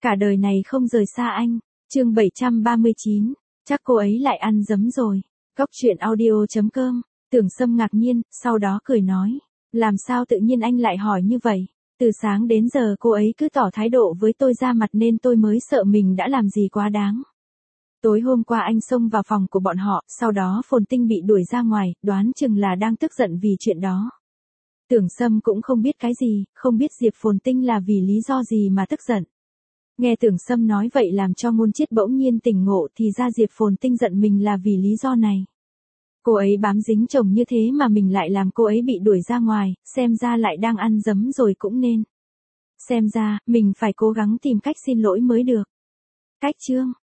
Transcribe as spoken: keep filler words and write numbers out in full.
Cả đời này không rời xa anh. Chương bảy trăm ba mươi chín. Chắc cô ấy lại ăn dấm rồi. Góc truyện audio chấm com. Tưởng Sâm ngạc nhiên, sau đó cười nói. Làm sao tự nhiên anh lại hỏi như vậy? Từ sáng đến giờ cô ấy cứ tỏ thái độ với tôi ra mặt nên tôi mới sợ mình đã làm gì quá đáng. Tối hôm qua anh xông vào phòng của bọn họ, sau đó Phồn Tinh bị đuổi ra ngoài, đoán chừng là đang tức giận vì chuyện đó. Tưởng Sâm cũng không biết cái gì, không biết Diệp Phồn Tinh là vì lý do gì mà tức giận. Nghe Tưởng Sâm nói vậy làm cho Ngôn Chiết bỗng nhiên tỉnh ngộ, thì ra Diệp Phồn Tinh giận mình là vì lý do này. Cô ấy bám dính chồng như thế mà mình lại làm cô ấy bị đuổi ra ngoài, xem ra lại đang ăn dấm rồi cũng nên. Xem ra, mình phải cố gắng tìm cách xin lỗi mới được. Cách chương